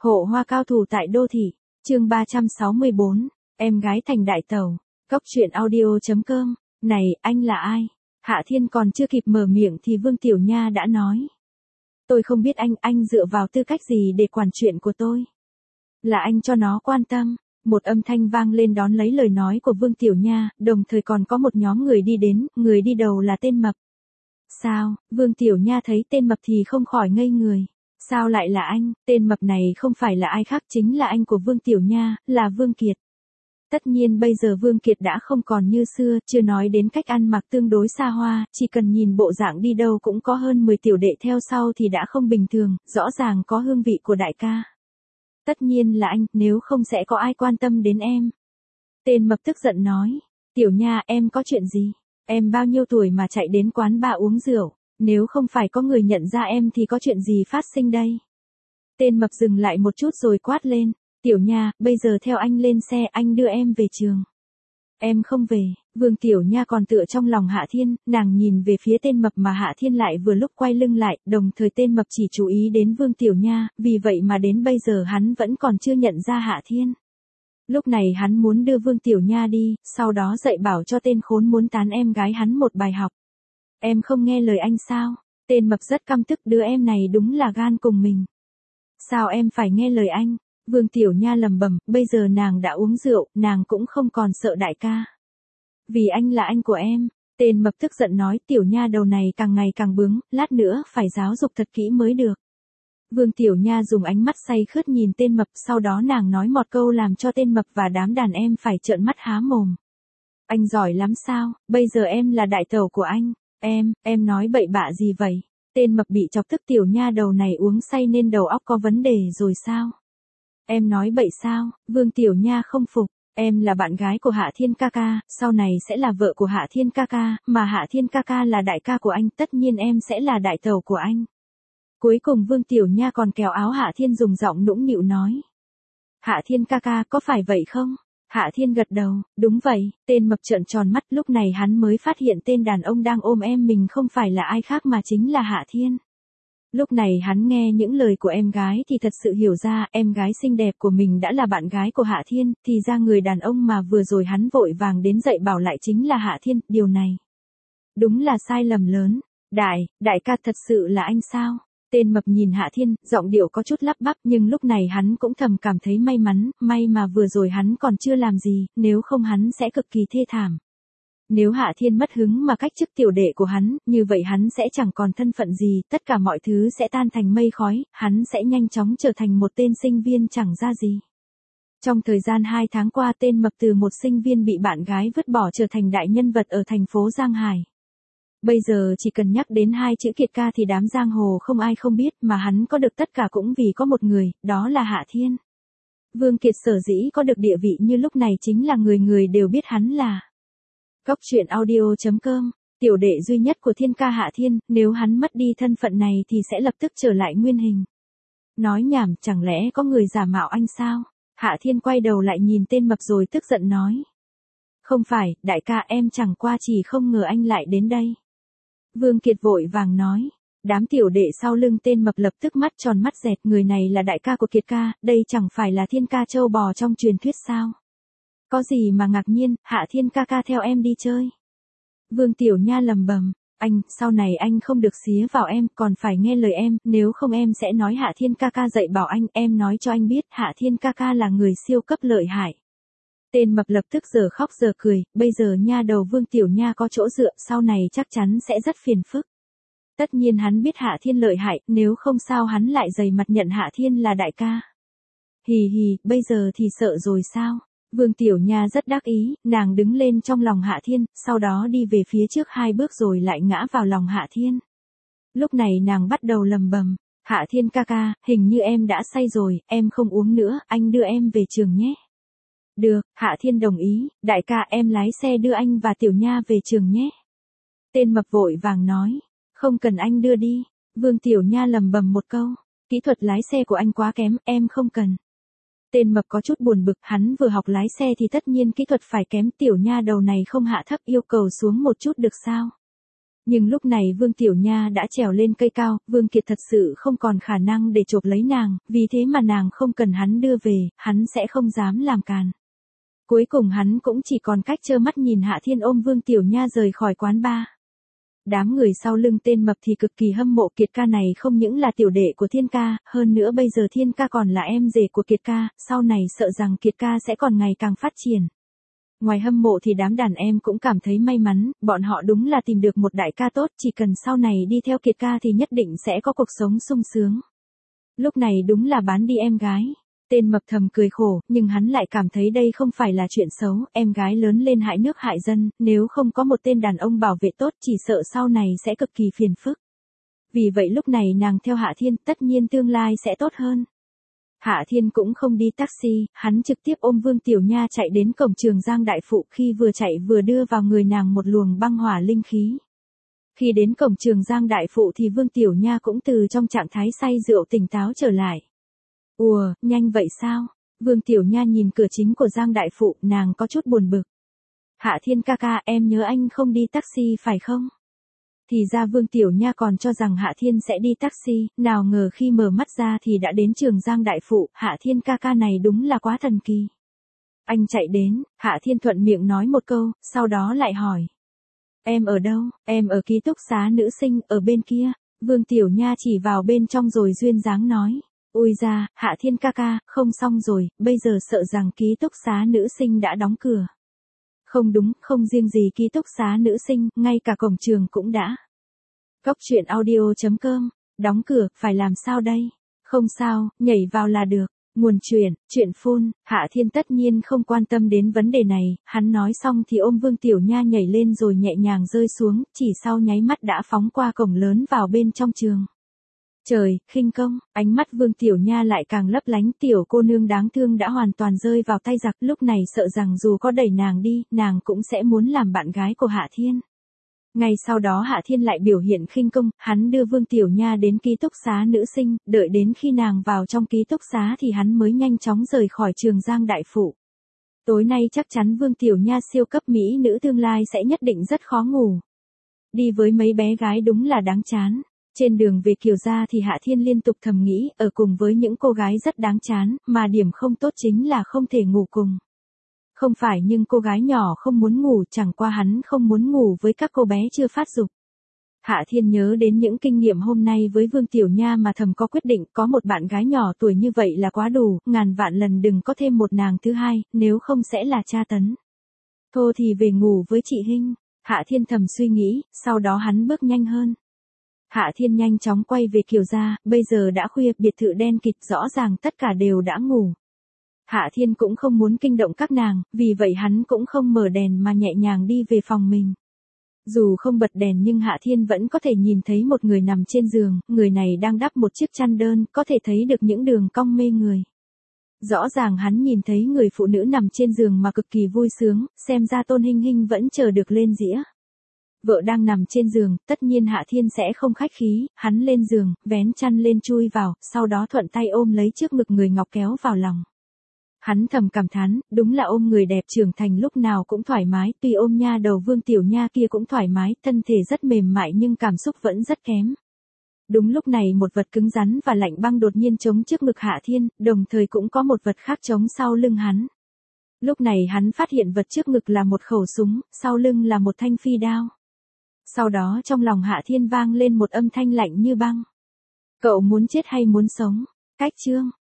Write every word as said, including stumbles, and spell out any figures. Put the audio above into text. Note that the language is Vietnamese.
Hộ hoa cao thủ tại đô thị, chương ba trăm sáu mươi bốn, em gái thành đại tẩu, cốc truyện audio.com, này, anh là ai? Hạ Thiên còn chưa kịp mở miệng thì Vương Tiểu Nha đã nói. Tôi không biết anh, anh dựa vào tư cách gì để quản chuyện của tôi? Là anh cho nó quan tâm. Một âm thanh vang lên đón lấy lời nói của Vương Tiểu Nha, đồng thời còn có một nhóm người đi đến, người đi đầu là tên Mập. Sao, Vương Tiểu Nha thấy tên Mập thì không khỏi ngây người. Sao lại là anh, tên Mập này không phải là ai khác chính là anh của Vương Tiểu Nha, là Vương Kiệt. Tất nhiên bây giờ Vương Kiệt đã không còn như xưa, chưa nói đến cách ăn mặc tương đối xa hoa, chỉ cần nhìn bộ dạng đi đâu cũng có hơn mười tiểu đệ theo sau thì đã không bình thường, rõ ràng có hương vị của đại ca. Tất nhiên là anh, nếu không sẽ có ai quan tâm đến em. Tên Mập tức giận nói, Tiểu Nha em có chuyện gì? Em bao nhiêu tuổi mà chạy đến quán bar uống rượu, nếu không phải có người nhận ra em thì có chuyện gì phát sinh đây? Tên Mập dừng lại một chút rồi quát lên, Tiểu Nha, bây giờ theo anh lên xe anh đưa em về trường. Em không về, Vương Tiểu Nha còn tựa trong lòng Hạ Thiên, nàng nhìn về phía tên Mập mà Hạ Thiên lại vừa lúc quay lưng lại, đồng thời tên Mập chỉ chú ý đến Vương Tiểu Nha, vì vậy mà đến bây giờ hắn vẫn còn chưa nhận ra Hạ Thiên. Lúc này hắn muốn đưa Vương Tiểu Nha đi, sau đó dạy bảo cho tên khốn muốn tán em gái hắn một bài học. Em không nghe lời anh sao? Tên Mập rất căm tức, đứa em này đúng là gan cùng mình. Sao em phải nghe lời anh? Vương Tiểu Nha lầm bầm, bây giờ nàng đã uống rượu, nàng cũng không còn sợ đại ca. Vì anh là anh của em, tên Mập tức giận nói, Tiểu Nha đầu này càng ngày càng bướng, lát nữa phải giáo dục thật kỹ mới được. Vương Tiểu Nha dùng ánh mắt say khướt nhìn tên Mập, sau đó nàng nói một câu làm cho tên Mập và đám đàn em phải trợn mắt há mồm. Anh giỏi lắm sao, bây giờ em là đại tẩu của anh, em, em nói bậy bạ gì vậy? Tên Mập bị chọc tức, Tiểu Nha đầu này uống say nên đầu óc có vấn đề rồi sao? Em nói bậy sao? Vương Tiểu Nha không phục, em là bạn gái của Hạ Thiên ca ca, sau này sẽ là vợ của Hạ Thiên ca ca, mà Hạ Thiên ca ca là đại ca của anh, tất nhiên em sẽ là đại tẩu của anh. Cuối cùng Vương Tiểu Nha còn kéo áo Hạ Thiên dùng giọng nũng nịu nói. Hạ Thiên ca ca, có phải vậy không? Hạ Thiên gật đầu, đúng vậy, tên Mập trợn tròn mắt, lúc này hắn mới phát hiện tên đàn ông đang ôm em mình không phải là ai khác mà chính là Hạ Thiên. Lúc này hắn nghe những lời của em gái thì thật sự hiểu ra, em gái xinh đẹp của mình đã là bạn gái của Hạ Thiên, thì ra người đàn ông mà vừa rồi hắn vội vàng đến dạy bảo lại chính là Hạ Thiên, điều này đúng là sai lầm lớn. Đại, đại ca thật sự là anh sao? Tên Mập nhìn Hạ Thiên, giọng điệu có chút lắp bắp, nhưng lúc này hắn cũng thầm cảm thấy may mắn, may mà vừa rồi hắn còn chưa làm gì, nếu không hắn sẽ cực kỳ thê thảm. Nếu Hạ Thiên mất hứng mà cách chức tiểu đệ của hắn, như vậy hắn sẽ chẳng còn thân phận gì, tất cả mọi thứ sẽ tan thành mây khói, hắn sẽ nhanh chóng trở thành một tên sinh viên chẳng ra gì. Trong thời gian hai tháng qua, tên Mập từ một sinh viên bị bạn gái vứt bỏ trở thành đại nhân vật ở thành phố Giang Hải. Bây giờ chỉ cần nhắc đến hai chữ Kiệt ca thì đám giang hồ không ai không biết, mà hắn có được tất cả cũng vì có một người, đó là Hạ Thiên. Vương Kiệt sở dĩ có được địa vị như lúc này chính là người người đều biết hắn là cốc truyện audio.com, tiểu đệ duy nhất của Thiên ca Hạ Thiên, nếu hắn mất đi thân phận này thì sẽ lập tức trở lại nguyên hình. Nói nhảm, chẳng lẽ có người giả mạo anh sao? Hạ Thiên quay đầu lại nhìn tên Mập rồi tức giận nói. Không phải, đại ca, em chẳng qua chỉ không ngờ anh lại đến đây. Vương Kiệt vội vàng nói. Đám tiểu đệ sau lưng tên Mập lập tức mắt tròn mắt dẹt, người này là đại ca của Kiệt ca, đây chẳng phải là Thiên ca châu bò trong truyền thuyết sao? Có gì mà ngạc nhiên, Hạ Thiên ca ca theo em đi chơi. Vương Tiểu Nha lầm bầm, anh, sau này anh không được xía vào em, còn phải nghe lời em, nếu không em sẽ nói Hạ Thiên ca ca dạy bảo anh, em nói cho anh biết, Hạ Thiên ca ca là người siêu cấp lợi hại. Tên Mập lập tức giờ khóc giờ cười, bây giờ nha đầu Vương Tiểu Nha có chỗ dựa, sau này chắc chắn sẽ rất phiền phức. Tất nhiên hắn biết Hạ Thiên lợi hại, nếu không sao hắn lại dày mặt nhận Hạ Thiên là đại ca. Hì hì, bây giờ thì sợ rồi sao? Vương Tiểu Nha rất đắc ý, nàng đứng lên trong lòng Hạ Thiên, sau đó đi về phía trước hai bước rồi lại ngã vào lòng Hạ Thiên. Lúc này nàng bắt đầu lầm bầm, Hạ Thiên ca ca, hình như em đã say rồi, em không uống nữa, anh đưa em về trường nhé. Được, Hạ Thiên đồng ý, đại ca em lái xe đưa anh và Tiểu Nha về trường nhé. Tên Mập vội vàng nói, không cần anh đưa đi. Vương Tiểu Nha lầm bầm một câu, kỹ thuật lái xe của anh quá kém, em không cần. Tên Mập có chút buồn bực, hắn vừa học lái xe thì tất nhiên kỹ thuật phải kém, Tiểu Nha đầu này không hạ thấp yêu cầu xuống một chút được sao? Nhưng lúc này Vương Tiểu Nha đã trèo lên cây cao, Vương Kiệt thật sự không còn khả năng để chộp lấy nàng, vì thế mà nàng không cần hắn đưa về, hắn sẽ không dám làm càn. Cuối cùng hắn cũng chỉ còn cách trơ mắt nhìn Hạ Thiên ôm Vương Tiểu Nha rời khỏi quán bar. Đám người sau lưng tên mập thì cực kỳ hâm mộ Kiệt ca này, không những là tiểu đệ của Thiên ca, hơn nữa bây giờ Thiên ca còn là em rể của Kiệt ca, sau này sợ rằng Kiệt ca sẽ còn ngày càng phát triển. Ngoài hâm mộ thì đám đàn em cũng cảm thấy may mắn, bọn họ đúng là tìm được một đại ca tốt, chỉ cần sau này đi theo Kiệt ca thì nhất định sẽ có cuộc sống sung sướng. Lúc này đúng là bán đi em gái. Tên mập thầm cười khổ, nhưng hắn lại cảm thấy đây không phải là chuyện xấu, em gái lớn lên hại nước hại dân, nếu không có một tên đàn ông bảo vệ tốt chỉ sợ sau này sẽ cực kỳ phiền phức. Vì vậy lúc này nàng theo Hạ Thiên, tất nhiên tương lai sẽ tốt hơn. Hạ Thiên cũng không đi taxi, hắn trực tiếp ôm Vương Tiểu Nha chạy đến cổng Trường Giang Đại Phụ, khi vừa chạy vừa đưa vào người nàng một luồng băng hỏa linh khí. Khi đến cổng Trường Giang Đại Phụ thì Vương Tiểu Nha cũng từ trong trạng thái say rượu tỉnh táo trở lại. Ùa, nhanh vậy sao? Vương Tiểu Nha nhìn cửa chính của Giang Đại Phụ, nàng có chút buồn bực. Hạ Thiên ca ca, em nhớ anh không đi taxi phải không? Thì ra Vương Tiểu Nha còn cho rằng Hạ Thiên sẽ đi taxi, nào ngờ khi mở mắt ra thì đã đến Trường Giang Đại Phụ, Hạ Thiên ca ca này đúng là quá thần kỳ. Anh chạy đến, Hạ Thiên thuận miệng nói một câu, sau đó lại hỏi. Em ở đâu? Em ở ký túc xá nữ sinh, ở bên kia. Vương Tiểu Nha chỉ vào bên trong rồi duyên dáng nói. Ôi ra, Hạ Thiên ca ca, không xong rồi, bây giờ sợ rằng ký túc xá nữ sinh đã đóng cửa. Không đúng, không riêng gì ký túc xá nữ sinh, ngay cả cổng trường cũng đã. Cốc truyện audio chấm com, đóng cửa, phải làm sao đây? Không sao, nhảy vào là được. Nguồn truyện, truyện phun, Hạ Thiên tất nhiên không quan tâm đến vấn đề này, hắn nói xong thì ôm Vương Tiểu Nha nhảy lên rồi nhẹ nhàng rơi xuống, chỉ sau nháy mắt đã phóng qua cổng lớn vào bên trong trường. Trời, khinh công, ánh mắt Vương Tiểu Nha lại càng lấp lánh, tiểu cô nương đáng thương đã hoàn toàn rơi vào tay giặc, lúc này sợ rằng dù có đẩy nàng đi, nàng cũng sẽ muốn làm bạn gái của Hạ Thiên. Ngay sau đó Hạ Thiên lại biểu hiện khinh công, hắn đưa Vương Tiểu Nha đến ký túc xá nữ sinh, đợi đến khi nàng vào trong ký túc xá thì hắn mới nhanh chóng rời khỏi Trường Giang Đại Phụ. Tối nay chắc chắn Vương Tiểu Nha siêu cấp mỹ nữ tương lai sẽ nhất định rất khó ngủ. Đi với mấy bé gái đúng là đáng chán. Trên đường về Kiều gia thì Hạ Thiên liên tục thầm nghĩ, ở cùng với những cô gái rất đáng chán, mà điểm không tốt chính là không thể ngủ cùng. Không phải nhưng cô gái nhỏ không muốn ngủ, chẳng qua hắn không muốn ngủ với các cô bé chưa phát dục. Hạ Thiên nhớ đến những kinh nghiệm hôm nay với Vương Tiểu Nha mà thầm có quyết định, có một bạn gái nhỏ tuổi như vậy là quá đủ, ngàn vạn lần đừng có thêm một nàng thứ hai, nếu không sẽ là tra tấn. Thôi thì về ngủ với chị Hinh, Hạ Thiên thầm suy nghĩ, sau đó hắn bước nhanh hơn. Hạ Thiên nhanh chóng quay về Kiều gia, bây giờ đã khuya, biệt thự đen kịt, rõ ràng tất cả đều đã ngủ. Hạ Thiên cũng không muốn kinh động các nàng, vì vậy hắn cũng không mở đèn mà nhẹ nhàng đi về phòng mình. Dù không bật đèn nhưng Hạ Thiên vẫn có thể nhìn thấy một người nằm trên giường, người này đang đắp một chiếc chăn đơn, có thể thấy được những đường cong mê người. Rõ ràng hắn nhìn thấy người phụ nữ nằm trên giường mà cực kỳ vui sướng, xem ra Tôn Hinh Hinh vẫn chờ được lên dĩa. Vợ đang nằm trên giường, tất nhiên Hạ Thiên sẽ không khách khí, hắn lên giường, vén chăn lên chui vào, sau đó thuận tay ôm lấy trước ngực người ngọc kéo vào lòng. Hắn thầm cảm thán, đúng là ôm người đẹp trưởng thành lúc nào cũng thoải mái, tuy ôm nha đầu Vương Tiểu Nha kia cũng thoải mái, thân thể rất mềm mại nhưng cảm xúc vẫn rất kém. Đúng lúc này một vật cứng rắn và lạnh băng đột nhiên chống trước ngực Hạ Thiên, đồng thời cũng có một vật khác chống sau lưng hắn. Lúc này hắn phát hiện vật trước ngực là một khẩu súng, sau lưng là một thanh phi đao. Sau đó trong lòng Hạ Thiên vang lên một âm thanh lạnh như băng. Cậu muốn chết hay muốn sống? Cách chương